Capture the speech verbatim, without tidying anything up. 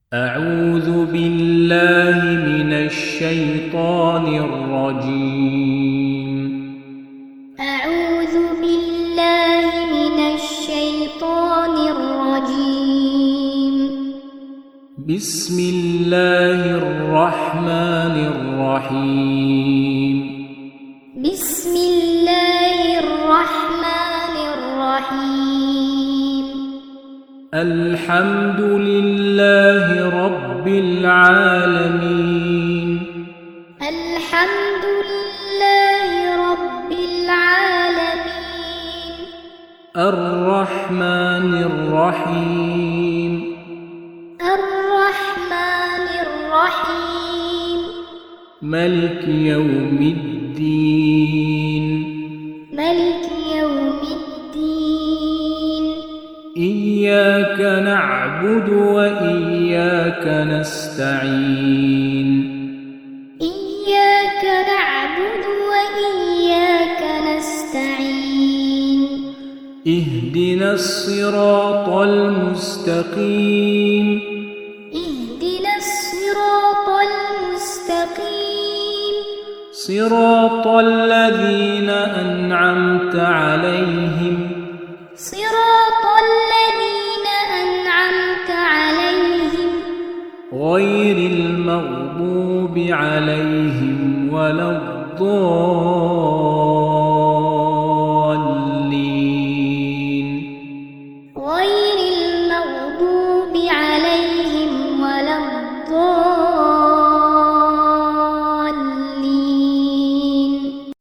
أعوذ بالله من الشيطان الرجيم أعوذ بالله من الشيطان الرجيم بسم الله الرحمن الرحيم بسم الله الرحمن الرحيم الحمد لله رب العالمين الحمد لله رب العالمين الرحمن الرحيم الرحمن الرحيم ملك يوم الدين ملك يوم الدين إياك نعبد وإياك نستعين إياك نعبد وإياك نستعين اهدنا الصراط المستقيم اهدنا الصراط المستقيم صراط الذين أنعمت عليهم صراط الذين أنعمت عليهم غير المغضوب عليهم ولا الضالين